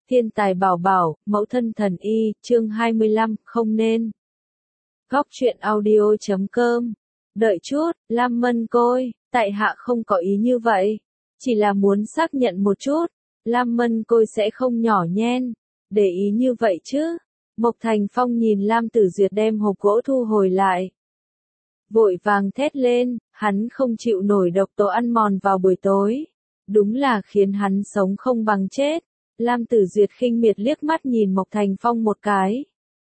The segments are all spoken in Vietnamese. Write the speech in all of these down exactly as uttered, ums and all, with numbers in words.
Thiên tài bảo bảo, mẫu thân thần y, chương hai mươi lăm, không nên. Góc truyện audio chấm com. Đợi chút, Lam Mân Côi, tại hạ không có ý như vậy. Chỉ là muốn xác nhận một chút, Lam Mân Côi sẽ không nhỏ nhen. Để ý như vậy chứ. Mộc Thành Phong nhìn Lam Tử Duyệt đem hộp gỗ thu hồi lại. Vội vàng thét lên, hắn không chịu nổi độc tố ăn mòn vào buổi tối. Đúng là khiến hắn sống không bằng chết. Lam Tử Duyệt khinh miệt liếc mắt nhìn Mộc Thành Phong một cái.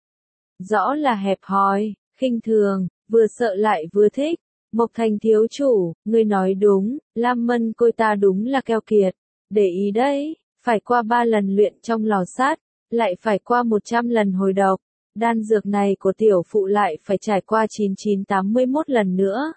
Rõ là hẹp hòi, khinh thường, vừa sợ lại vừa thích. Mộc Thành thiếu chủ, ngươi nói đúng, Lam Mân Côi ta đúng là keo kiệt. Để ý đấy, phải qua ba lần luyện trong lò sát, lại phải qua một trăm lần hồi độc. Đan dược này của tiểu phụ lại phải trải qua chín chín tám mươi mốt lần nữa.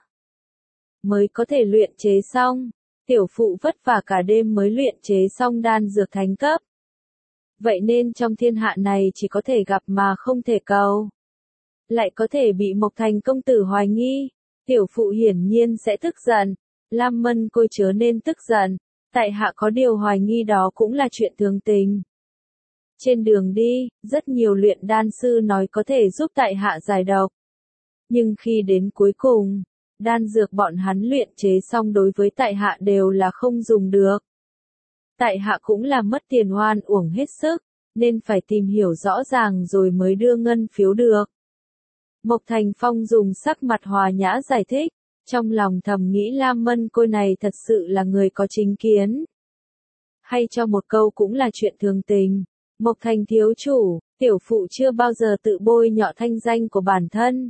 Mới có thể luyện chế xong. Tiểu phụ vất vả cả đêm mới luyện chế xong đan dược thánh cấp. Vậy nên trong thiên hạ này chỉ có thể gặp mà không thể cầu. Lại có thể bị Mộc Thành công tử hoài nghi. Tiểu phụ hiển nhiên sẽ tức giận. Lam Mân Côi chớ nên tức giận. Tại hạ có điều hoài nghi đó cũng là chuyện thường tình. Trên đường đi, rất nhiều luyện đan sư nói có thể giúp tại hạ giải độc. Nhưng khi đến cuối cùng, đan dược bọn hắn luyện chế xong đối với tại hạ đều là không dùng được. Tại hạ cũng là mất tiền oan uổng hết sức, nên phải tìm hiểu rõ ràng rồi mới đưa ngân phiếu được. Mộc Thành Phong dùng sắc mặt hòa nhã giải thích, trong lòng thầm nghĩ Lam Mân Côi này thật sự là người có chính kiến. Hay cho một câu cũng là chuyện thường tình. Mộc Thành thiếu chủ, tiểu phụ chưa bao giờ tự bôi nhọ thanh danh của bản thân.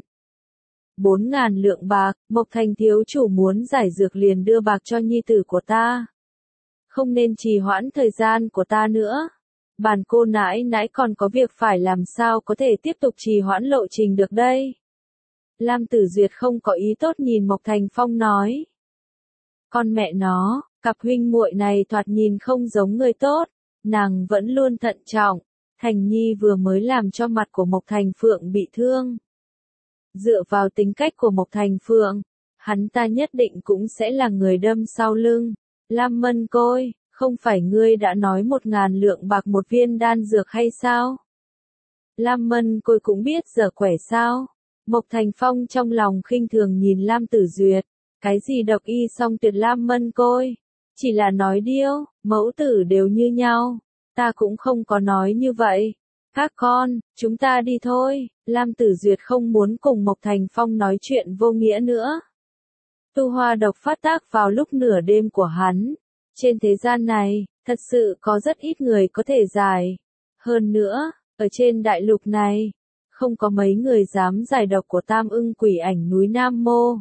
Bốn ngàn lượng bạc, Mộc Thành thiếu chủ muốn giải dược liền đưa bạc cho nhi tử của ta. Không nên trì hoãn thời gian của ta nữa. Bản cô nãi nãi còn có việc phải làm sao có thể tiếp tục trì hoãn lộ trình được đây. Lam Tử Duyệt không có ý tốt nhìn Mộc Thành Phong nói. Con mẹ nó, cặp huynh muội này thoạt nhìn không giống người tốt. Nàng vẫn luôn thận trọng. Thành Nhi vừa mới làm cho mặt của Mộc Thành Phượng bị thương. Dựa vào tính cách của Mộc Thành Phượng, hắn ta nhất định cũng sẽ là người đâm sau lưng. Lam Mân Côi, không phải ngươi đã nói một ngàn lượng bạc một viên đan dược hay sao? Lam Mân Côi cũng biết giờ quẻ sao? Mộc Thành Phong trong lòng khinh thường nhìn Lam Tử Duyệt. Cái gì độc y song tuyệt Lam Mân Côi? Chỉ là nói điêu, mẫu tử đều như nhau. Ta cũng không có nói như vậy. Các con, chúng ta đi thôi. Lam Tử Duyệt không muốn cùng Mộc Thành Phong nói chuyện vô nghĩa nữa. Tu hoa độc phát tác vào lúc nửa đêm của hắn. Trên thế gian này, thật sự có rất ít người có thể giải. Hơn nữa, ở trên đại lục này, không có mấy người dám giải độc của Tam Ưng Quỷ Ảnh núi Nam Mô.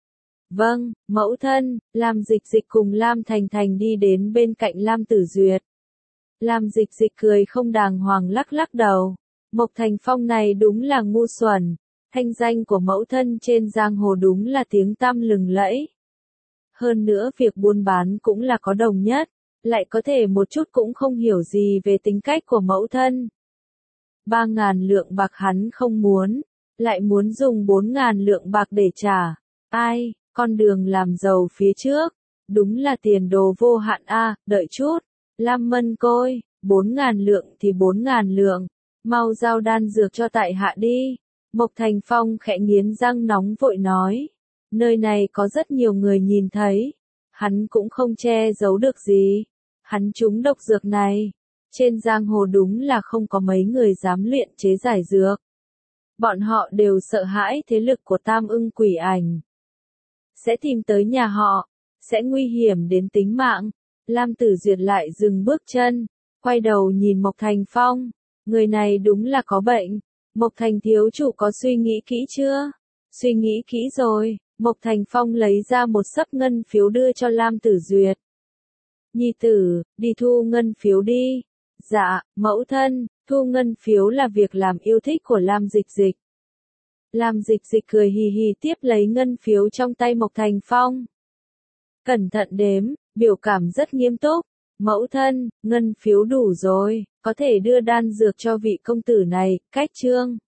Vâng, mẫu thân, Lam Dịch Dịch cùng Lam Thành Thành đi đến bên cạnh Lam Tử Duyệt. Lam Dịch Dịch cười không đàng hoàng lắc lắc đầu. Mộc Thành Phong này đúng là ngu xuẩn. Thanh danh của mẫu thân trên giang hồ đúng là tiếng tăm lừng lẫy. Hơn nữa việc buôn bán cũng là có đồng nhất. Lại có thể một chút cũng không hiểu gì về tính cách của mẫu thân. Ba ngàn lượng bạc hắn không muốn. Lại muốn dùng bốn ngàn lượng bạc để trả. Ai, con đường làm giàu phía trước. Đúng là tiền đồ vô hạn a. Đợi chút. Lam Mân Côi, bốn ngàn lượng thì bốn ngàn lượng, mau giao đan dược cho tại hạ đi. Mộc Thành Phong khẽ nghiến răng nóng vội nói, nơi này có rất nhiều người nhìn thấy, hắn cũng không che giấu được gì. Hắn trúng độc dược này, trên giang hồ đúng là không có mấy người dám luyện chế giải dược. Bọn họ đều sợ hãi thế lực của Tam Ưng Quỷ Ảnh. Sẽ tìm tới nhà họ, sẽ nguy hiểm đến tính mạng. Lam Tử Duyệt lại dừng bước chân, quay đầu nhìn Mộc Thành Phong, người này đúng là có bệnh. Mộc Thành thiếu chủ có suy nghĩ kỹ chưa? Suy nghĩ kỹ rồi. Mộc Thành Phong lấy ra một xấp ngân phiếu đưa cho Lam Tử Duyệt. Nhi tử, đi thu ngân phiếu đi. Dạ, mẫu thân, thu ngân phiếu là việc làm yêu thích của Lam Dịch Dịch. Lam Dịch Dịch cười hì hì tiếp lấy ngân phiếu trong tay Mộc Thành Phong. Cẩn thận đếm, biểu cảm rất nghiêm túc. Mẫu thân, ngân phiếu đủ rồi, có thể đưa đan dược cho vị công tử này, cách chương.